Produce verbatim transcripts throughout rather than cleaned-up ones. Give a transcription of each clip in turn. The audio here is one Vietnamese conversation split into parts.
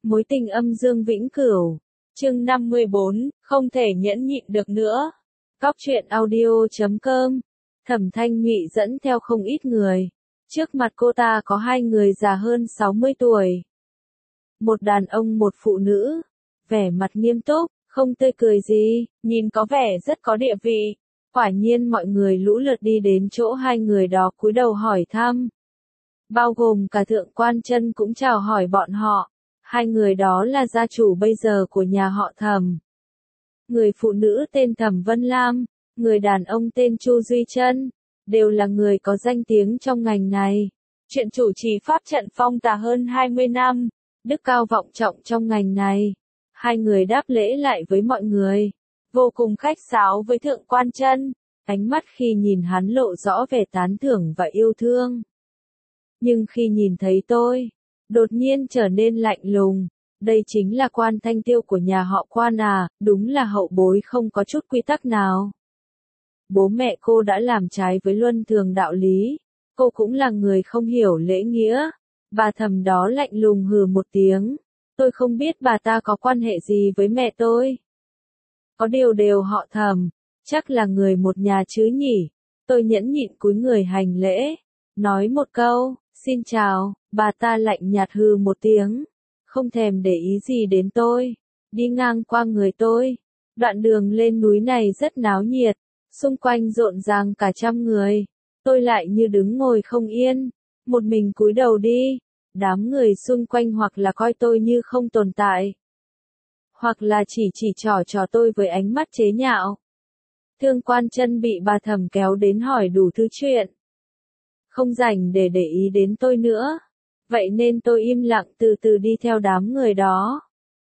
Mối tình âm dương vĩnh cửu. Chương năm mươi bốn, không thể nhẫn nhịn được nữa. Cóc truyện audio chấm com. Thẩm Thanh Nhụy dẫn theo không ít người. Trước mặt cô ta có hai người già hơn sáu mươi tuổi. Một đàn ông một phụ nữ. Vẻ mặt nghiêm túc, không tươi cười gì, nhìn có vẻ rất có địa vị. Quả nhiên mọi người lũ lượt đi đến chỗ hai người đó cúi đầu hỏi thăm. Bao gồm cả Thượng Quan Chân cũng chào hỏi bọn họ. Hai người đó là gia chủ bây giờ của nhà họ Thẩm. Người phụ nữ tên Thẩm Vân Lam, người đàn ông tên Chu Duy Trân, đều là người có danh tiếng trong ngành này. Chuyện chủ trì pháp trận phong tà hơn hai mươi năm, đức cao vọng trọng trong ngành này. Hai người đáp lễ lại với mọi người, vô cùng khách sáo với Thượng Quan Chân, ánh mắt khi nhìn hắn lộ rõ vẻ tán thưởng và yêu thương. Nhưng khi nhìn thấy tôi, đột nhiên trở nên lạnh lùng. Đây chính là Quan Thanh Tiêu của nhà họ Quan à, đúng là hậu bối không có chút quy tắc nào. Bố mẹ cô đã làm trái với luân thường đạo lý, cô cũng là người không hiểu lễ nghĩa. Bà Thẩm đó lạnh lùng hừ một tiếng, tôi không biết bà ta có quan hệ gì với mẹ tôi. Có điều đều họ Thẩm, chắc là người một nhà chứ nhỉ. Tôi nhẫn nhịn cúi người hành lễ, nói một câu, xin chào. Bà ta lạnh nhạt hừ một tiếng, không thèm để ý gì đến tôi, đi ngang qua người tôi. Đoạn đường lên núi này rất náo nhiệt, xung quanh rộn ràng cả trăm người. Tôi lại như đứng ngồi không yên, một mình cúi đầu đi. Đám người xung quanh hoặc là coi tôi như không tồn tại, hoặc là chỉ chỉ trỏ trò tôi với ánh mắt chế nhạo. Thượng Quan Chân bị bà Thẩm kéo đến hỏi đủ thứ chuyện, không rảnh để để ý đến tôi nữa. Vậy nên tôi im lặng từ từ đi theo đám người đó.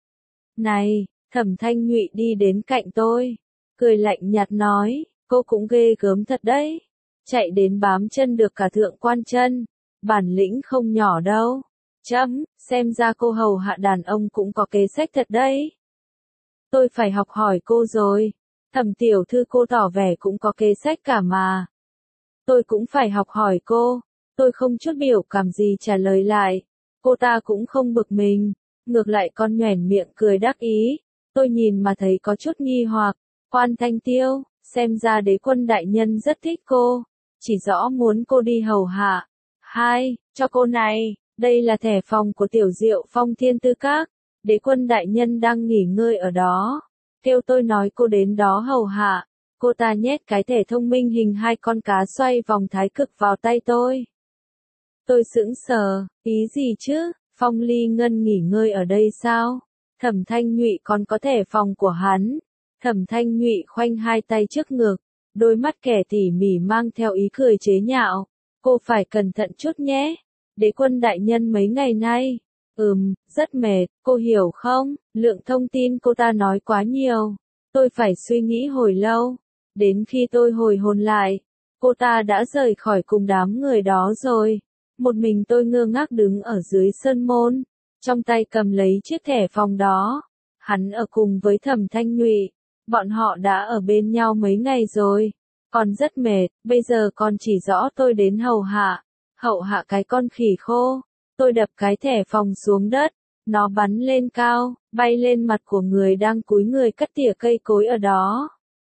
Này, Thẩm Thanh Nhụy đi đến cạnh tôi, cười lạnh nhạt nói, cô cũng ghê gớm thật đấy. Chạy đến bám chân được cả Thượng Quan Chân, bản lĩnh không nhỏ đâu. Chấm, xem ra cô hầu hạ đàn ông cũng có kế sách thật đấy. Tôi phải học hỏi cô rồi. Thẩm tiểu thư cô tỏ vẻ cũng có kế sách cả mà. Tôi cũng phải học hỏi cô. Tôi không chút biểu cảm gì trả lời lại. Cô ta cũng không bực mình, ngược lại còn nhoẻn miệng cười đắc ý. Tôi nhìn mà thấy có chút nghi hoặc. Quan Thanh Tiêu, xem ra đế quân đại nhân rất thích cô, chỉ rõ muốn cô đi hầu hạ. Hai, cho cô này, đây là thẻ phòng của Tiểu Diệu Phong Thiên Tư Các. Đế quân đại nhân đang nghỉ ngơi ở đó, kêu tôi nói cô đến đó hầu hạ. Cô ta nhét cái thẻ thông minh hình hai con cá xoay vòng thái cực vào tay tôi. Tôi sững sờ, ý gì chứ? Phong Ly Ngân nghỉ ngơi ở đây sao? Thẩm Thanh Nhụy còn có thẻ phòng của hắn. Thẩm Thanh Nhụy khoanh hai tay trước ngực, đôi mắt kẻ tỉ mỉ mang theo ý cười chế nhạo. Cô phải cẩn thận chút nhé. Đế quân đại nhân mấy ngày nay, ừm, rất mệt, cô hiểu không? Lượng thông tin cô ta nói quá nhiều, tôi phải suy nghĩ hồi lâu. Đến khi tôi hồi hồn lại, cô ta đã rời khỏi cùng đám người đó rồi. Một mình tôi ngơ ngác đứng ở dưới sân môn, trong tay cầm lấy chiếc thẻ phòng đó. Hắn ở cùng với Thẩm Thanh Nhụy, bọn họ đã ở bên nhau mấy ngày rồi, còn rất mệt, bây giờ còn chỉ rõ tôi đến hầu hạ, hậu hạ cái con khỉ khô. Tôi đập cái thẻ phòng xuống đất, nó bắn lên cao, bay lên mặt của người đang cúi người cắt tỉa cây cối ở đó.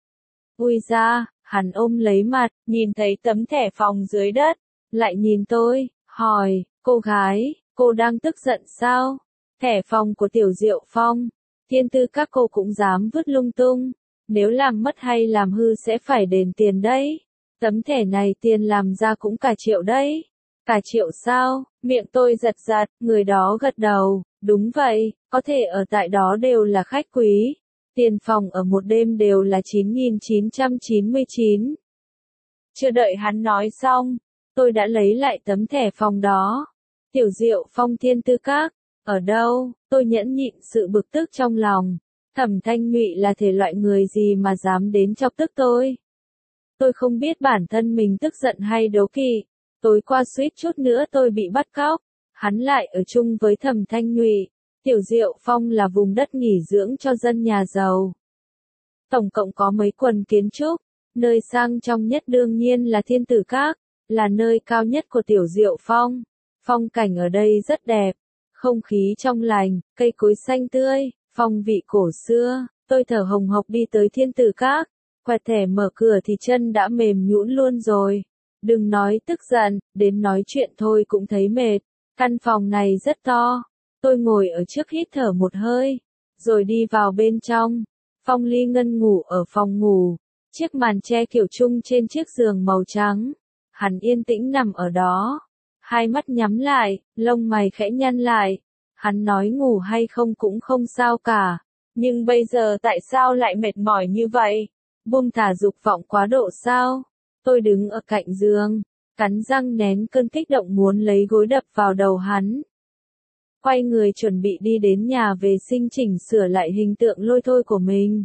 Ui da, hắn ôm lấy mặt, nhìn thấy tấm thẻ phòng dưới đất, lại nhìn tôi, hỏi, cô gái, cô đang tức giận sao? Thẻ phòng của Tiểu Diệu Phong Thiên Tư Các cô cũng dám vứt lung tung, nếu làm mất hay làm hư sẽ phải đền tiền đấy. Tấm thẻ này tiền làm ra cũng cả triệu đấy. Cả triệu sao? Miệng tôi giật giật, người đó gật đầu, đúng vậy, có thể ở tại đó đều là khách quý. Tiền phòng ở một đêm đều là chín nghìn chín trăm chín mươi chín. Chưa đợi hắn nói xong, tôi đã lấy lại tấm thẻ phòng đó. Tiểu Diệu Phong Thiên Tư Các, ở đâu? Tôi nhẫn nhịn sự bực tức trong lòng. Thẩm Thanh Nhụy là thể loại người gì mà dám đến chọc tức tôi? Tôi không biết bản thân mình tức giận hay đố kỵ. Tối qua suýt chút nữa tôi bị bắt cóc. Hắn lại ở chung với Thẩm Thanh Nhụy. Tiểu Diệu Phong là vùng đất nghỉ dưỡng cho dân nhà giàu. Tổng cộng có mấy quần kiến trúc. Nơi sang trọng nhất đương nhiên là Thiên Tử Các, là nơi cao nhất của Tiểu Diệu Phong. Phong cảnh ở đây rất đẹp. không khí trong lành, cây cối xanh tươi, phong vị cổ xưa, tôi thở hồng hộc đi tới Thiên Tử Các, quẹt thẻ mở cửa thì chân đã mềm nhũn luôn rồi. Đừng nói tức giận, đến nói chuyện thôi cũng thấy mệt. Căn phòng này rất to. Tôi ngồi ở trước hít thở một hơi, rồi đi vào bên trong. Phong Ly Ngân ngủ ở phòng ngủ, chiếc màn che kiểu chung trên chiếc giường màu trắng. Hắn yên tĩnh nằm ở đó, hai mắt nhắm lại, lông mày khẽ nhăn lại. Hắn nói ngủ hay không cũng không sao cả, nhưng bây giờ tại sao lại mệt mỏi như vậy? Buông thả dục vọng quá độ sao? Tôi đứng ở cạnh giường, cắn răng nén cơn kích động muốn lấy gối đập vào đầu hắn. Quay người chuẩn bị đi đến nhà vệ sinh chỉnh sửa lại hình tượng lôi thôi của mình.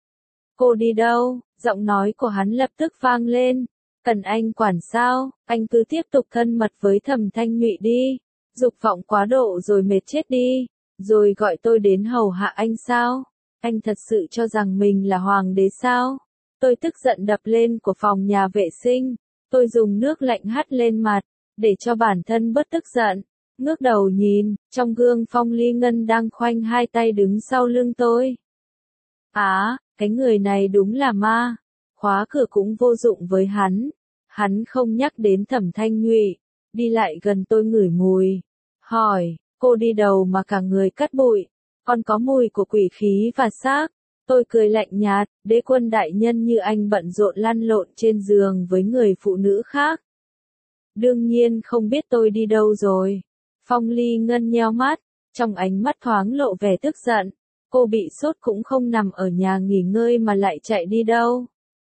Cô đi đâu? Giọng nói của hắn lập tức vang lên. Cần anh quản sao? Anh cứ tiếp tục thân mật với Thẩm Thanh Nhụy đi. Dục vọng quá độ rồi mệt chết đi. Rồi gọi tôi đến hầu hạ anh sao? Anh thật sự cho rằng mình là hoàng đế sao? Tôi tức giận đập lên của phòng nhà vệ sinh. Tôi dùng nước lạnh hắt lên mặt, để cho bản thân bớt tức giận. Ngước đầu nhìn, trong gương Phong Ly Ngân đang khoanh hai tay đứng sau lưng tôi. Á, cái người này đúng là ma. Khóa cửa cũng vô dụng với hắn. Hắn không nhắc đến Thẩm Thanh Nhụy, đi lại gần tôi ngửi mùi. Hỏi, cô đi đâu mà cả người cắt bụi, còn có mùi của quỷ khí và xác. Tôi cười lạnh nhạt, đế quân đại nhân như anh bận rộn lăn lộn trên giường với người phụ nữ khác. Đương nhiên không biết tôi đi đâu rồi. Phong Ly Ngân nheo mắt, trong ánh mắt thoáng lộ vẻ tức giận. Cô bị sốt cũng không nằm ở nhà nghỉ ngơi mà lại chạy đi đâu.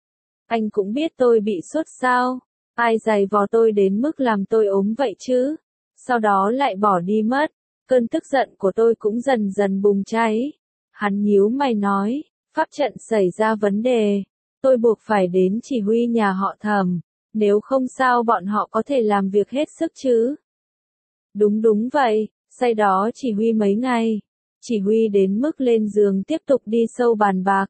Anh cũng biết tôi bị sốt sao? Ai giày vò tôi đến mức làm tôi ốm vậy chứ? Sau đó lại bỏ đi mất. Cơn tức giận của tôi cũng dần dần bùng cháy. Hắn nhíu mày nói, pháp trận xảy ra vấn đề. Tôi buộc phải đến chỉ huy nhà họ Thẩm. Nếu không sao bọn họ có thể làm việc hết sức chứ? Đúng đúng vậy, say đó chỉ huy mấy ngày. Chỉ huy đến mức lên giường tiếp tục đi sâu bàn bạc.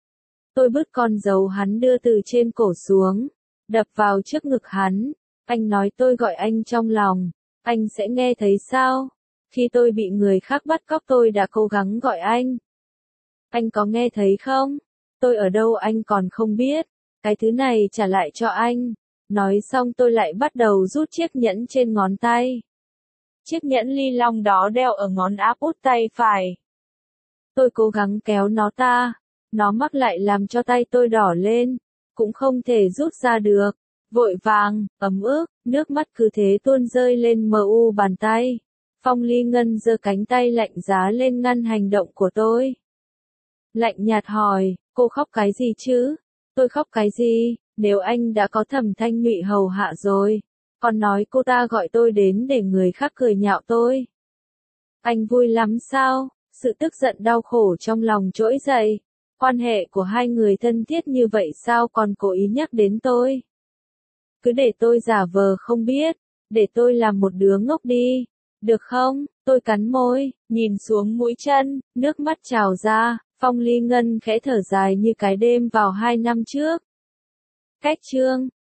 Tôi bứt con dấu hắn đưa từ trên cổ xuống, đập vào trước ngực hắn. Anh nói tôi gọi anh trong lòng, anh sẽ nghe thấy sao? Khi tôi bị người khác bắt cóc tôi đã cố gắng gọi anh. Anh có nghe thấy không? Tôi ở đâu anh còn không biết. Cái thứ này trả lại cho anh. Nói xong tôi lại bắt đầu rút chiếc nhẫn trên ngón tay. Chiếc nhẫn ly long đó đeo ở ngón áp út tay phải. Tôi cố gắng kéo nó ta. Nó mắc lại làm cho tay tôi đỏ lên. Cũng không thể rút ra được. Vội vàng, ấm ức, nước mắt cứ thế tuôn rơi lên mờ u bàn tay. Phong Ly Ngân giơ cánh tay lạnh giá lên ngăn hành động của tôi. Lạnh nhạt hỏi, cô khóc cái gì chứ? Tôi khóc cái gì, nếu anh đã có Thẩm Thanh Nhụy hầu hạ rồi. Còn nói cô ta gọi tôi đến để người khác cười nhạo tôi. Anh vui lắm sao? Sự tức giận đau khổ trong lòng trỗi dậy. Quan hệ của hai người thân thiết như vậy sao còn cố ý nhắc đến tôi? Cứ để tôi giả vờ không biết, để tôi làm một đứa ngốc đi. Được không? Tôi cắn môi, nhìn xuống mũi chân, nước mắt trào ra. Phong Ly Ngân khẽ thở dài như cái đêm vào hai năm trước. Cách chương